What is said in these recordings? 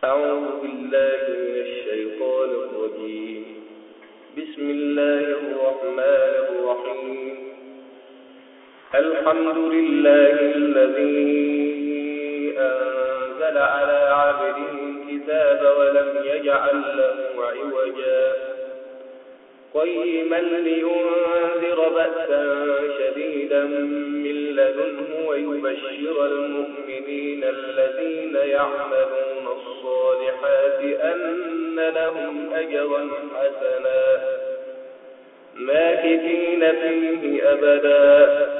أعوذ بالله من الشيطان الرجيم. بسم الله الرحمن الرحيم. الحمد لله الذي أنزل على عبده الكتاب ولم يجعل له عوجا قيما لينذر بأسا شديدا من لدنه ويبشر المؤمنين الذين يعملون الصالحات أن لهم أجرا حسنا ماكثين فيه أبدا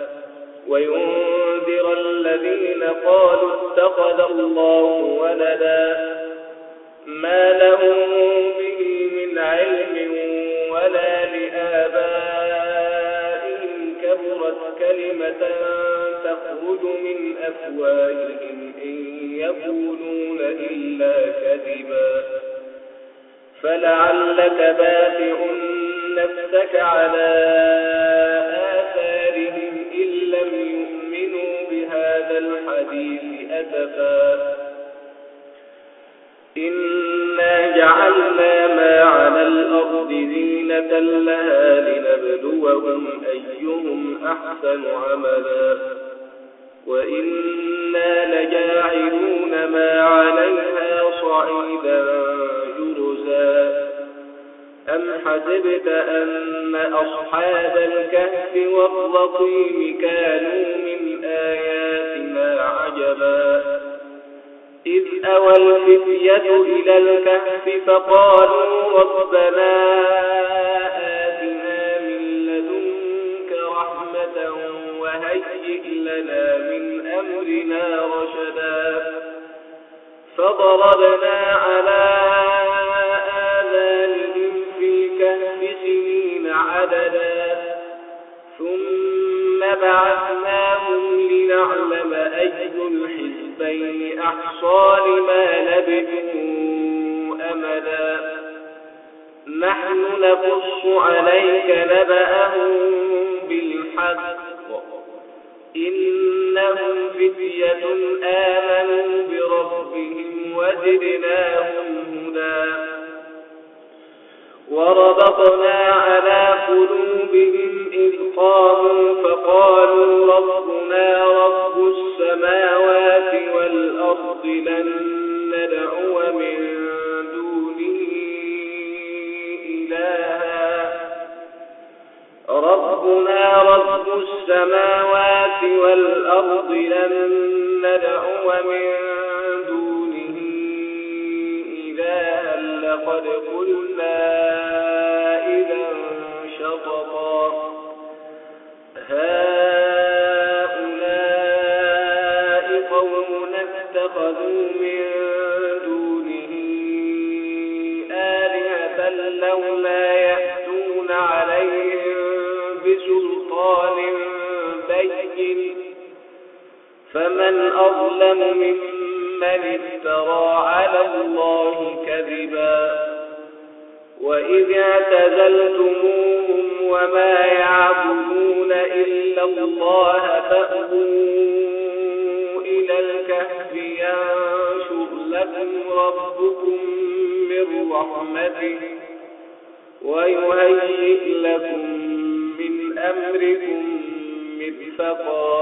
وينذر الذين قالوا اتخذ الله ولدا ما لهم به من علم ولا لآبائهم كبرت كلمة تخرج من أفواههم إن يقولون إلا كذبا فلعلك باخع نفسك على آثارهم إن لم يؤمنوا بهذا الحديث أسفا إنا جعلنا ما على الأرض زينة لها لنبلوهم أيهم أحسن عملا وإنا لجاعلون ما عليها صعيدا جرزا أم حسبت أن أصحاب الكهف والرقيم كانوا من آياتنا عجبا إذ أوى الفتية إلى الكهف فقالوا ربنا آتنا من لدنك رحمة وهيئ لنا من أمرنا رشدا فضربنا على آذانهم في الكهف سنين عددا ثم بعثناهم لنعلم أي الحزبين أحصى لما لبثوا أمدا نحن نقص عليك نبأهم بالحق إنهم فتية آمنوا بربهم وزدناهم هدى وربطنا على قلوبهم إذ قاموا فقالوا ربنا رب السماوات والأرض لن ندعو من دونه إلها ربنا رب السماوات والأرض لن ندعو من دونه إلها لقد قلنا إذا شططا هؤلاء قوم اتخذوا من دونه آلهة لولا يأتون عليهم بسلطان بين فمن أظلم ممن افترى على الله كذبا وإذ اعتزلتموهم وما يعبدون إلا الله فأووا إلى الكهف ينشر لكم ربكم من رحمته ويهيئ لكم من أمركم مرفقا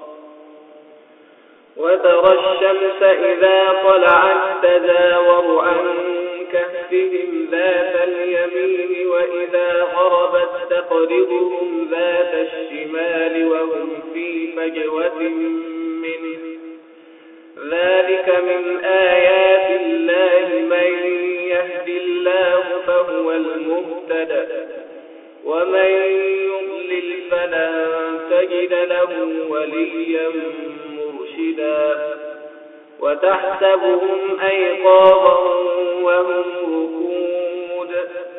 وترى الشمس إذا طلعت تزاور عن كهفهم ذات اليمين وإذا غربت تقرضهم ذات الشمال وهم في فجوة منه ذلك من آيات الله من يهد الله فهو المهتد ومن يضلل فلن تجد له وليا مرشدا وتحسبهم أيقاظا وهم ركود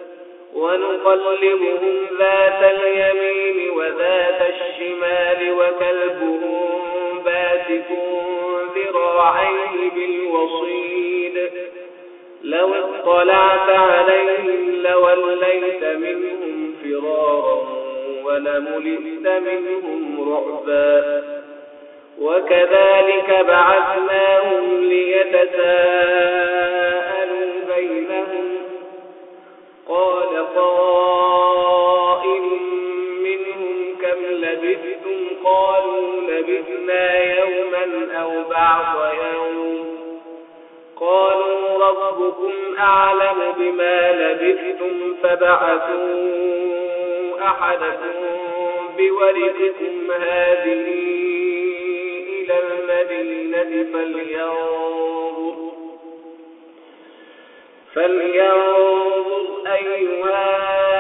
ونقلبهم ذات اليمين وذات الشمال وكلبهم باسط ذراعيه بالوصيد لو اطلعت عليهم لوليت منهم فرارا ولملئت منهم رعبا وكذلك بعثناهم ليتساءلوا قالوا ربكم أعلم بما لبثتم فبعثوا أحدكم بورقكم هذه إلى المدينة فلينظر أيها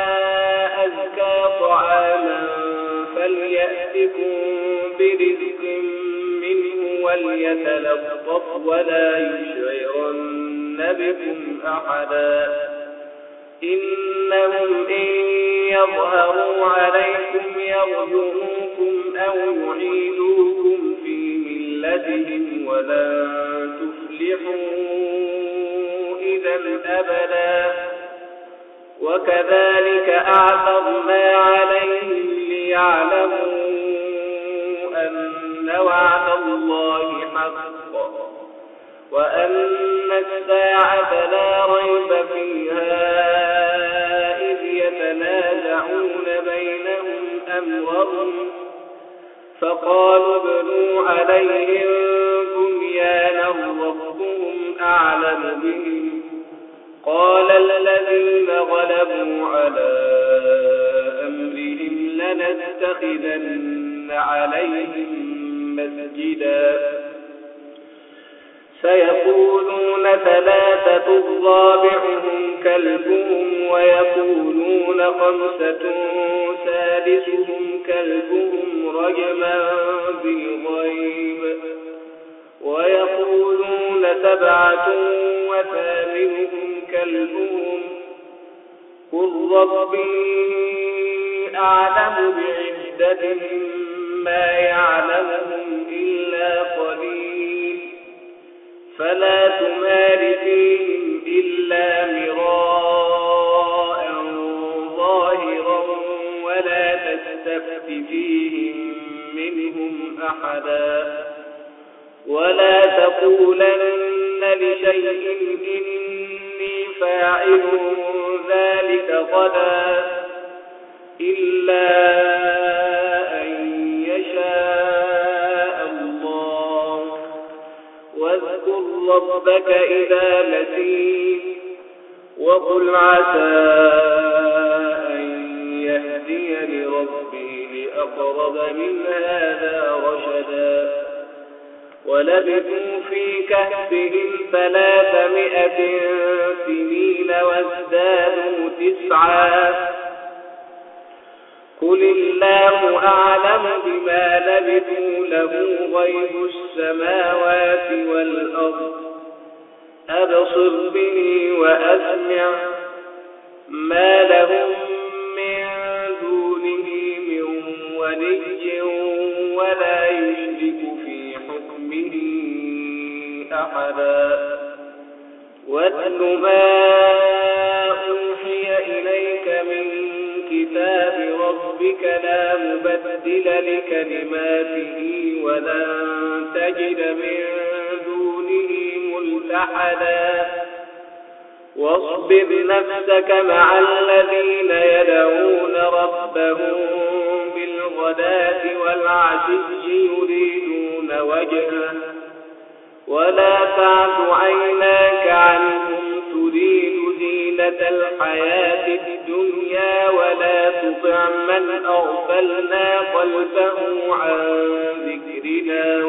أزكى طعاما فليأتكم برزق منه وليتلطف ولا يشعرن بكم أحدا إنهم إن يظهروا عليكم يرجموكم أو يعيدوكم في ملتهم ولن تفلحوا إذا أبدا وكذلك أعثرنا عليهم ليعلموا أن وعد الله حق وأن الساعة لا ريب فيها إذ يتنازعون بينهم أمرهم فقالوا ابنوا عليهم بنيانا ربهم أعلم بهم قال الذين غلبوا على أمرهم لنتخذن عليهم مسجدا سيقولون ثلاثة رابعهم كلبهم ويقولون خمسة سادسهم كلبهم رجما بالغيب ويقولون سبعة وثامنهم كلبهم قل ربي أعلم بعدتهم ما يعلمهم إلا قليل فلا تمار فيهم إلا مراء ظاهرا ولا تستفت فيهم منهم أحدا ولا تقولن لشيء إني فاعل ذلك غدا إلا أن يشاء الله واذكر ربك إذا نسيت وقل عسى أن يهديني ربي لأقرب من هذا رشدا ولبثوا في كهفهم 300 سنين وازدادوا 9 قل الله أعلم بما لبثوا له غيب السماوات والأرض أبصر به وأسمع ما لهم من دونه من ولي ولا يشرك في حكمه أحدا واتل ما أوحي إليك من كتاب ربك لا مبدل لكلماته ولن تجد من دونه ملتحدا واصبر نفسك مع الذين يدعون ربهم بالغداة والعشي يريدون وجهه ولا تعد عيناك عنهم تريد زينة الحياة الدنيا ولا تطع من أغفلنا قلبه عن ذكرنا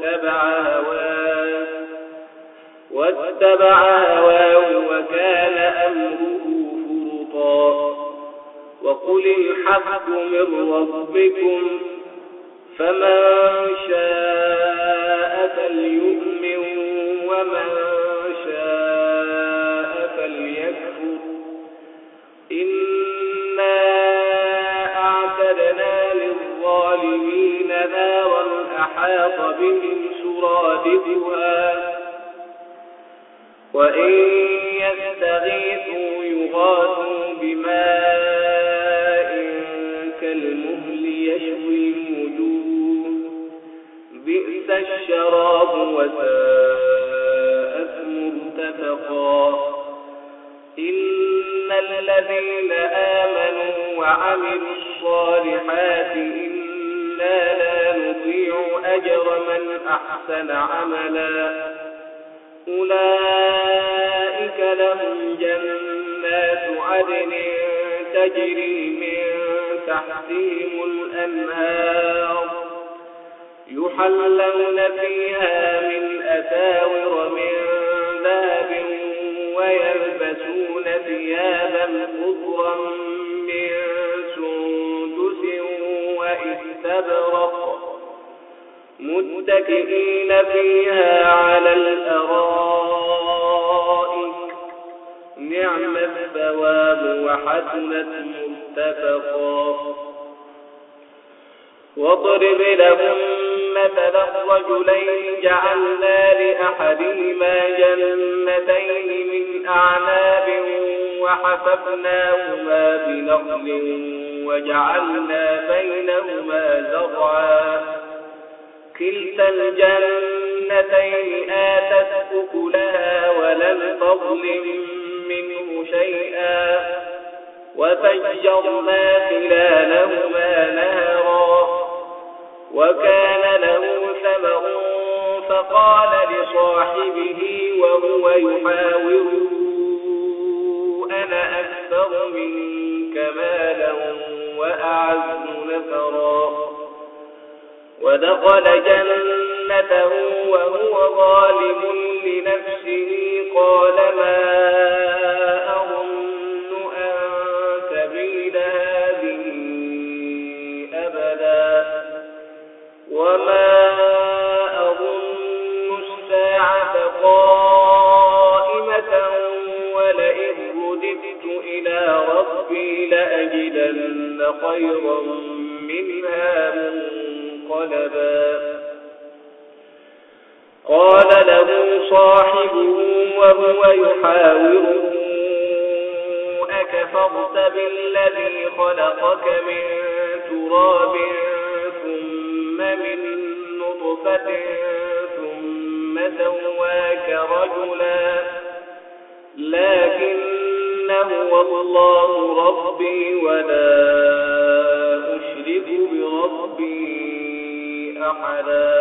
واتبع هواه وكان أمره فرطا وقل الحق من ربكم فمن شاء فليؤمن ومن شاء فليكفر إنا أعتدنا للظالمين نارا أحاط بهم سرادقها وإن يستغيثوا يغاثوا بماء كالمهل يشوي الوجوه بئس الشراب وساءت مرتفقا إن الذين آمنوا وعملوا الصالحات إنا لا نضيع أجر من أحسن عملا أولئك لهم جنات عدن تجري من تحتهم الأنهار يحلون فيها من أساور من ذهب ويلبسون ثيابا خضرا من سندس واستبرق متكئين فيها على الأرائك نعم الثواب وحسنت مرتفقا. واضرب لهم مثل الرجلين جعلنا لأحدهما جنتين من أعناب وحففناهما بنخل وجعلنا بينهما زرعا كلتا الجنتين آتت أكلها ولم تظلم منه شيئا وفجرنا خلالهما نهرا وكان له ثمر فقال لصاحبه وهو يحاوره أنا أكثر منك مالا وأعز نفرا ودخل جنته وهو ظالم لنفسه قال ما أظن أن تبيد هذه أبدا وما أظن الساعة قائمة ولئن رددت إلى ربي لأجدن خيرا منها منقلبا. قال له صاحبه وهو يحاوره أكفرت بالذي خلقك من تراب ثم من نطفة ثم سواك رجلا لكن هو الله ربي ولا أشرك بربي أحدا.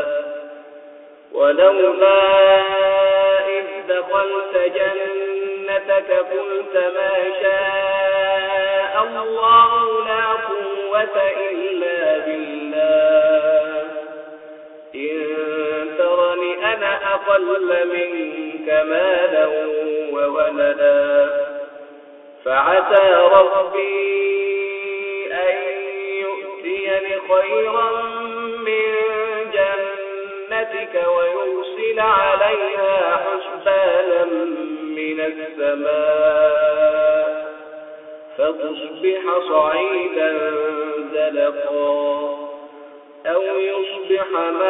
ولولا إذ دخلت جنتك قلت ما شاء الله لا قوة إلا بالله إن ترني أنا أقل منك مالا وولدا فعسى ربي أن يؤتيني خيرا من جنتك ويرسل عليها حسبانا من السماء فتصبح صعيدا زلقا أو يصبح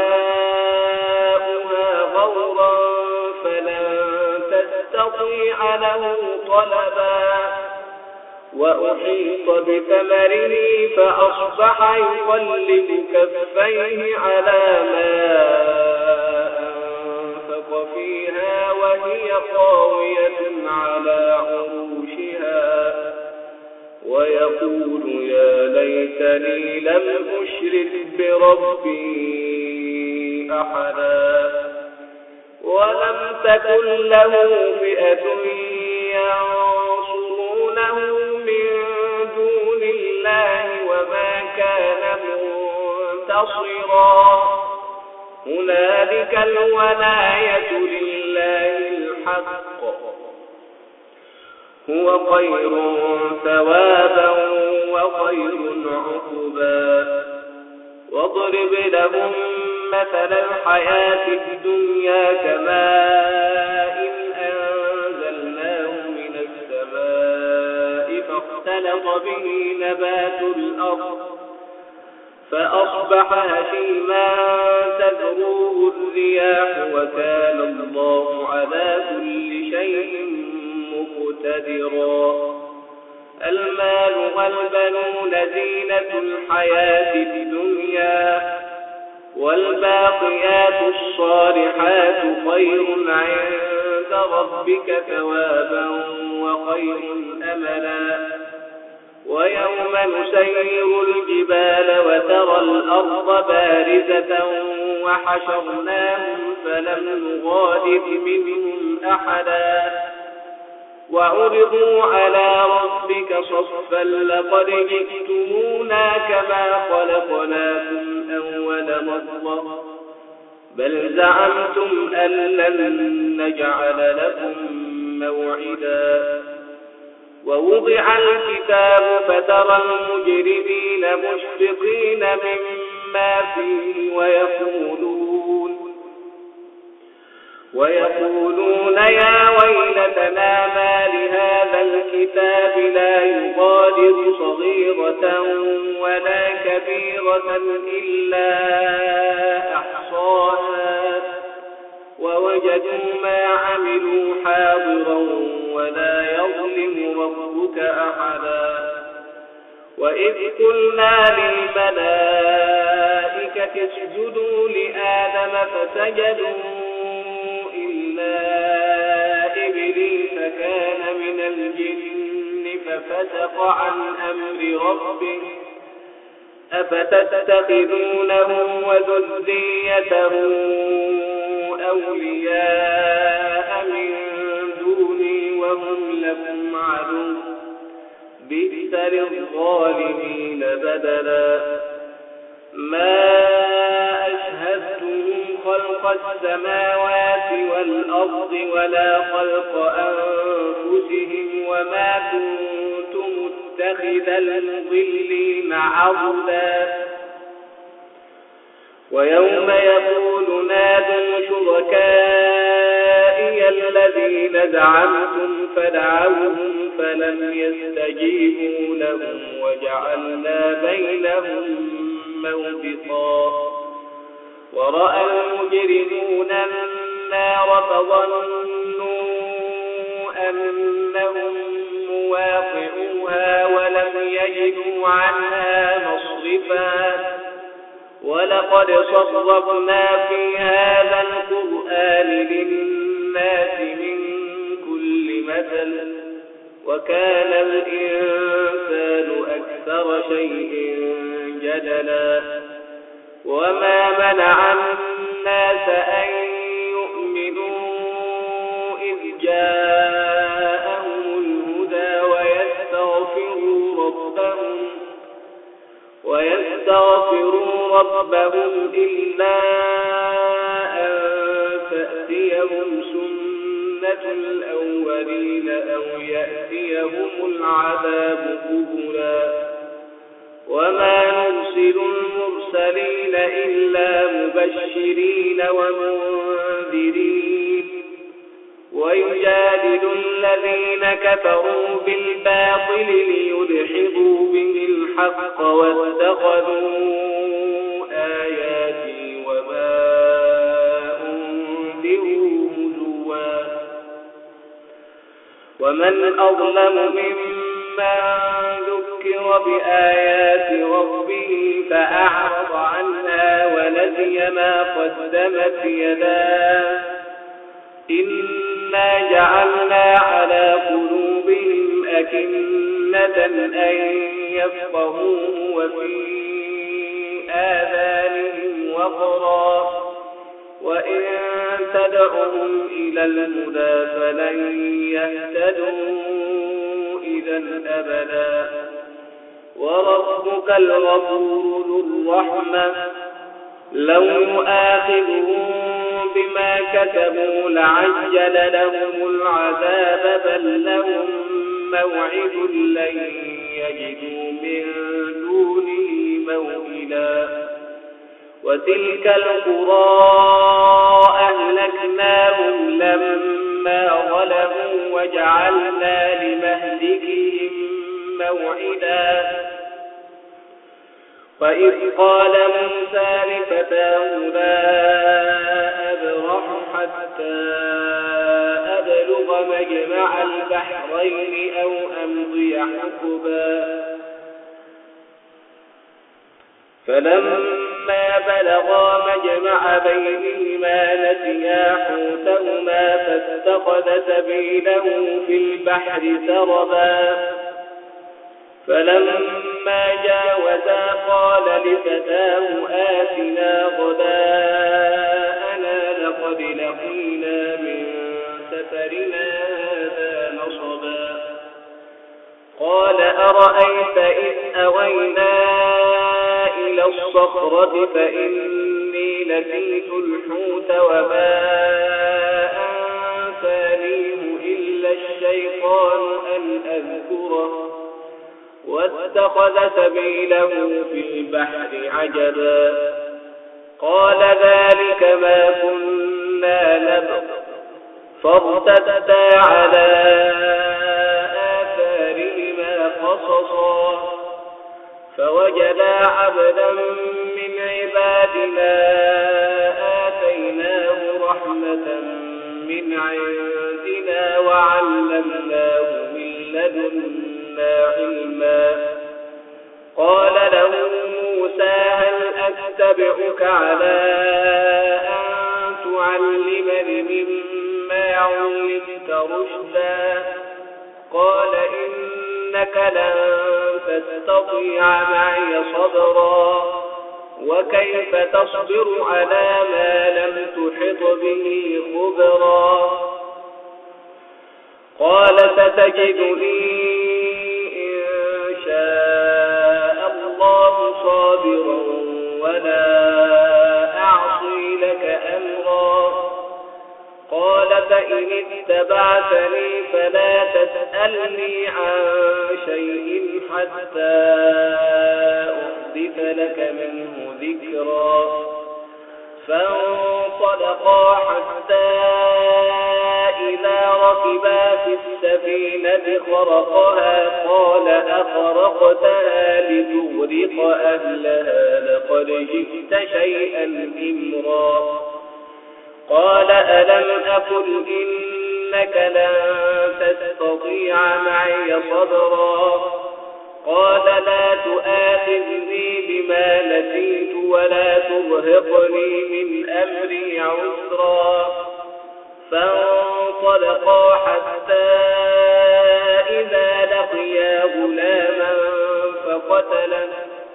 ماؤها غورا فلن تستطيع له طلبا وأحيط بثمره فأصبح يقلب كفيه على ما أنفق فيها وهي خاوية على عروشها ويقول يا ليتني لم أشرك بربي أحدا ولم تكن له فئة ينصرونه من دون الله وما كان منتصرا هنالك الولاية لله الحق هو خير ثوابا وخير عقبا. واضرب لهم مثل الحياة الدنيا كماء أنزلناه من السماء فاختلط به نبات الأرض فأصبح هشيما تذروه الرياح وكان الله على كل شيء مقتدرا. المال والبنون زينة الحياة الدنيا والباقيات الصالحات خير عند ربك ثوابا وخير أملا. ويوم نسير الجبال وترى الأرض بارزة وحشرناهم فلم نغادر منهم أحدا وعرضوا على ربك صفا لقد جئتمونا كما خلقناكم أول مرة بل زعمتم أن لن نجعل لكم موعدا ووضع الكتاب فترى المجرمين مشفقين مما فيه ويقولون يا ويلتنا ما لهذا الكتاب لا يغادر صغيرة ولا كبيرة إلا أحصاها ووجدوا ما عملوا حاضرا ولا يظلم ربك أحدا وإذ قلنا للملائكة اسجدوا لآدم فسجدوا إلا إبليس كان من الجن ففسق عن أمر ربه أفتتخذونه وذريته أولياء من دوني وهم لكم عدو بئس للظالمين بدلا ما أشهدتهم خلق السماوات والأرض ولا خلق أنفسهم وما كنت متخذ المضلين عضدا ويوم يقول نادوا شركائي الذين زعمتم فدعوهم فلم يستجيبوا لهم وجعلنا بينهم موبقا ورأى المجرمون النار فظنوا أنهم مواقعوها ولم يجدوا عنها مصرفا ولقد صرفنا في هذا القرآن للناس من كل مثل وكان الإنسان أكثر شيء جدلا وما منع الناس أن يؤمنوا إذ جاءهم الهدى ويستغفروا ربهم إلا أن تأتيهم سنة الأولين أو يأتيهم العذاب قبلا وما نرسل المرسلين إلا مبشرين ومنذرين ويجادل الذين كفروا بالباطل ليدحضوا به الحق واتخذوا آياتي وما أنذروا هزوا ومن أظلم ممن ذكر بآيات ربه فأعرض عنها ونسي ما قدمت يداه إنا جعلنا على قلوبهم أكنة أن يفقهوه وفي آذانهم وقرا وإن تدعهم إلى الهدى فلن يهتدوا إذا أبدا وربك الغفور ذو الرحمة لو يؤاخذهم بما كسبوا لعجل لهم العذاب بل لهم موعد لن يجدوا من دونه موئلا وتلك القرى أهلكناهم لما ظلموا وجعلنا لمهلكهم موعدا وإذ قال موسى لفتاه لا أبرح حتى أبلغ مجمع البحرين أو أمضي حقبا فلما بلغا مجمع بينهما نسيا حوتهما فاتخذ سبيله في البحر سربا فلما جاوزا قال لفتاه آتنا غداءنا لقد لقينا من سفرنا هذا نصبا قال أرأيت إذ أوينا إلى الصخرة فإني نسيت الحوت وما أنسانيه إلا الشيطان أن أذكره واتخذ سبيله في البحر عجبا قال ذلك ما كنا نبغ فارتدا على آثارهما قصصا فوجدا عبدا من عبادنا آتيناه رحمة من عندنا وعلمناه من لدنا علما قال له موسى هل أتبعك على أن تعلمني مما علمت رشدا قال إنك لن تستطيع معي صبرا وكيف تصبر على ما لم تحط به خبرا قال ستجدني إن شاء الله صابرا ولا أعصي لك أمرا قال فإن اتبعتني فلا تسألني عن شيء حتى أحدث لك منه ذكرا فانطلقا حتى إذا ركبا في السفينة خرقها قال أخرقتها لتغرق أهلها لقد جئت شيئا إمرا قال ألم أقل إنك لن تستطيع معي صبرا قال لا تؤاخذني بما نسيت ولا ترهقني من أمري عسرا فانطلقا حتى إذا لقيا غلاما فقتله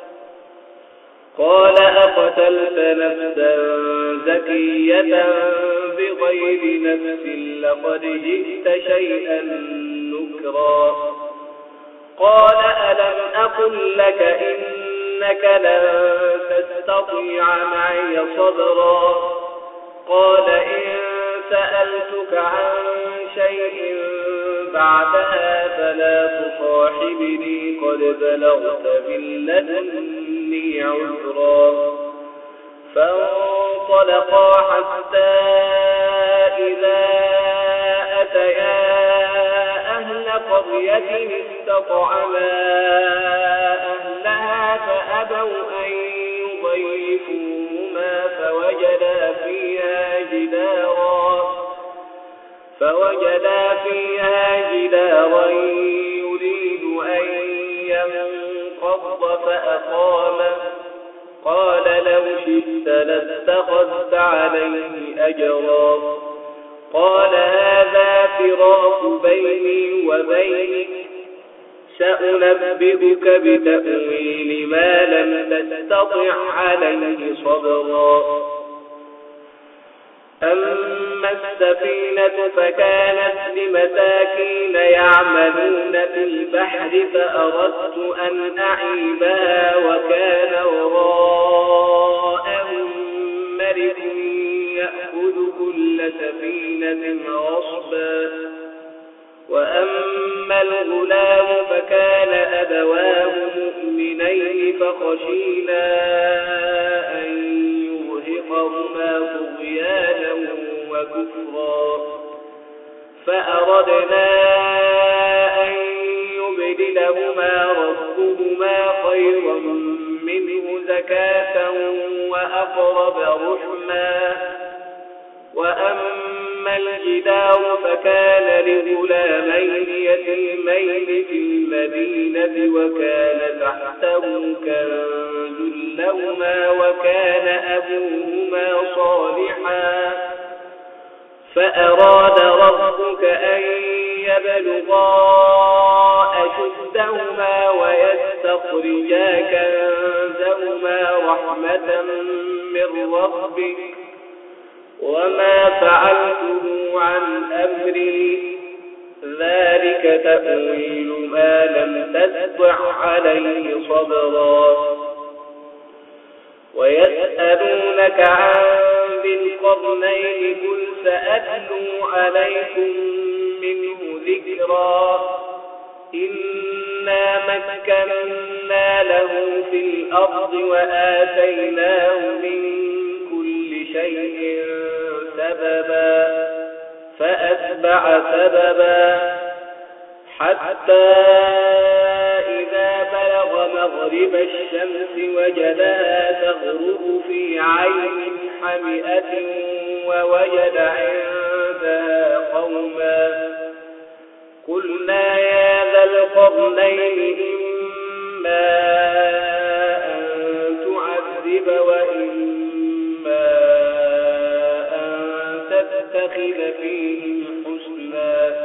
قال أقتلت نفسا زكية بغير نفس لقد جئت شيئا نكرا قال ألم أقل لك إنك لن تستطيع معي صبرا قال إن سألتك عن شيء بعدها فلا تصاحبني قد بلغت من لدني عذرا فانطلقا حتى إذا أتيا أهل قرية استطعما أهلها فأبوا أن يضيفوهما فوجدا فيها جدارا يريد أن ينقض فأقامه قال لو شئت لاتخذت عليه أجرا قال هذا فراق بيني وبينك سأنبئك بتأويل ما لم تستطع عليه صبرا أما السفينة فكانت لمساكين يعملون في البحر فأردت أن أعيبها وكان وراءهم ملك يأخذ كل سفينة غصبا وأما الغلام فكان أبواه مؤمنين فخشينا أن يرهقهما طغيانا وكفرا فأردنا أن يبدلهما ربهما خيرا منه زكاة وأقرب رحما وأما الجدار فكان لغلامين يتيمين في المدينة وكان تحته كنز لهما وكان أبوهما صالحا فأراد ربك أن يبلغا أشدهما ويستخرجا كنزهما رحمة من ربك وما فعلته عن أمري ذلك تأويل ما لم تستطع عليه صبرا ويسألونك عن ذي القرنين قل سأتلو عليكم منه ذكرا إنا مكنا له في الأرض وآتيناه من كل شيء سببا فأتبع سببا حتى إذا بلغ مغرب الشمس وجدها تغرب في عين حمئة ووجد عندها قوما قلنا يا ذا القرنين إما أن تعذب وإما أن تتخذ فيهم حسنا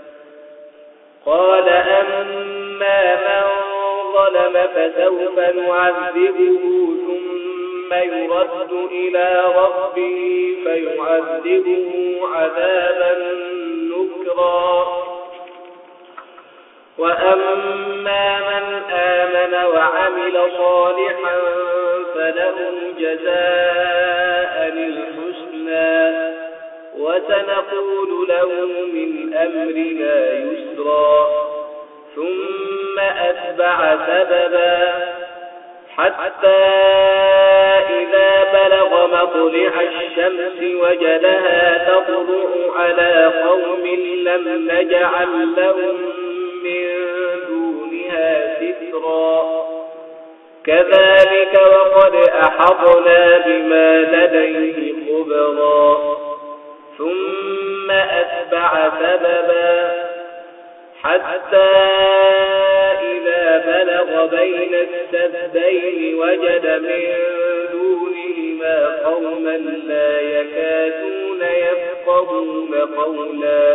قال أما من ظلم فسوف نعذبه ثم يرد إلى ربه فيعذبه عذابا نكرا وأما من آمن وعمل صالحا فله جزاء الحسنى وسنقول له من أمرنا يسرا ثم أتبع سببا حتى إذا بلغ مطلع الشمس وجدها تطلع على قوم لم نجعل لهم من دونها سترا كذلك وقد أحطنا بما لديه خبرا ثم أتبع سببا حتى إذا بلغ بين السدين وجد من دونهما قوما لا يكادون يفقهون قولا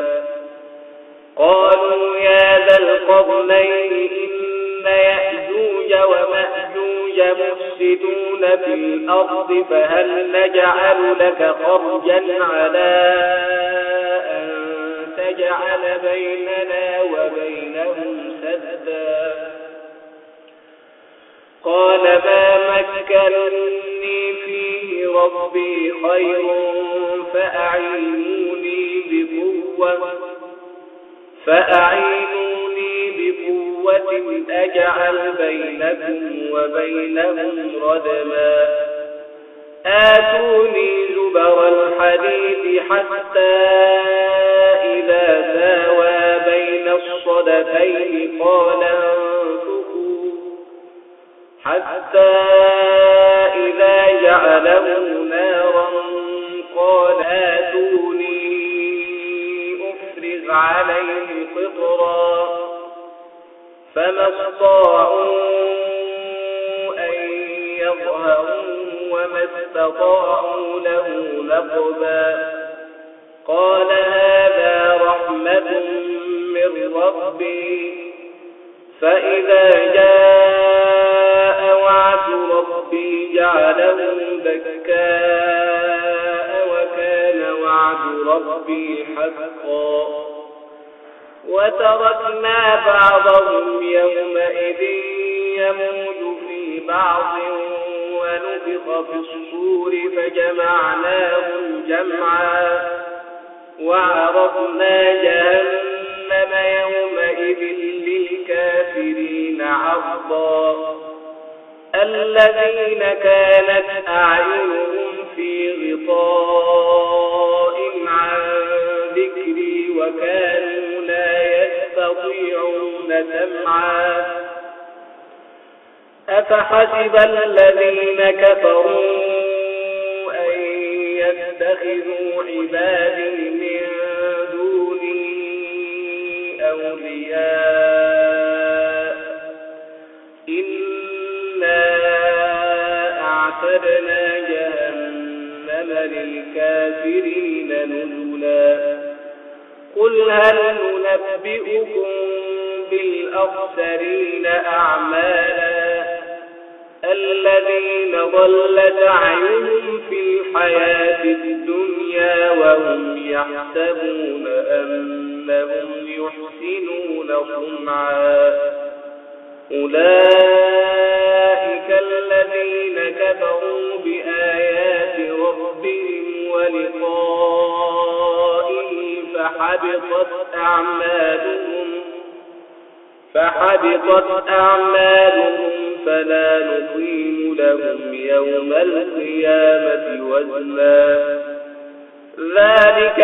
قالوا يا ذا القرنين إن يأجوج ومأجوج مفسدون في الأرض فهل نجعل لك خرجا على أن تجعل بيننا وبينهم سدا قال ما مكنني فيه ربي خير فأعينوني بقوة أجعل بينكم وبينهم ردما آتوني زبر الحديد حتى إذا ساوى بين الصدفين قال انفخوا حتى إذا جعله نارا قال آتوني أفرغ عليه قطرا فما استطاعوا أن يظهروا وما استطاعوا له نقبا قال هذا رحمة من ربي فإذا جاء وعد ربي جعله دكاء وكان وعد ربي حقا وتركنا بعضهم يومئذ يموج في بعض ونفخ في الصور فجمعناهم جمعا وعرضنا جهنم يومئذ للكافرين عرضا الذين كانت أعينهم في غطاء عن ذكري وكانوا لا يستطيعون سمعا أفحسب الذين كفروا أن يتخذوا عبادي من دوني أولياء إنا أعتدنا جهنم للكافرين نزلا قل هل ننبئكم بالأخسرين أعمالا الذين ضل سعيهم في الحياة الدنيا وهم يحسبون أنهم يحسنون صنعا أولئك الذين كفروا بآيات ربهم ولقائه فحبطت أعمالهم فلا نقيم لهم يوم القيامة وزنا ذلك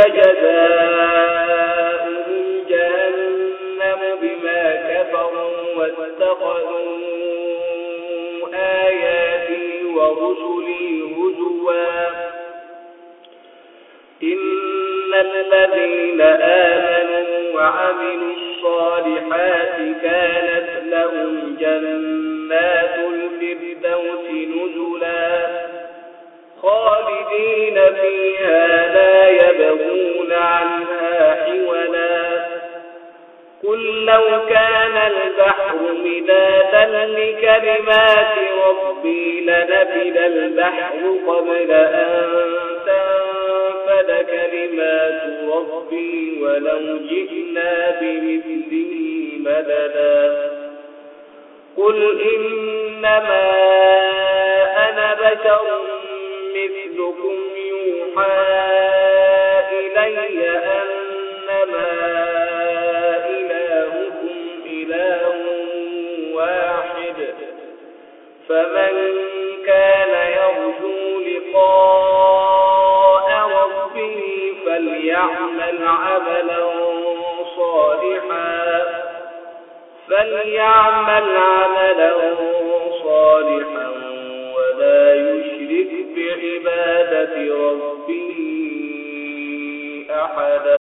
جزاؤهم جهنم بما كفروا واتخذوا آياتي ورسلي هزوا إن الذين آمنوا وعملوا الصالحات كانت لهم جنات الفردوس نزلا خالدين فيها لا يبغون عنها حولا قل لو كان البحر مدادا لكلمات ربي لنفد البحر قبل أن تنفد كلمات ربي ولو جئنا بمثله مددا قل إنما أنا بشر مثلكم يوحى إلي أنما إلهكم إله واحد فمن كان يرجو لقاء ربه فليعمل عملا صالحا ولا يشرك بعبادة ربه أحدا.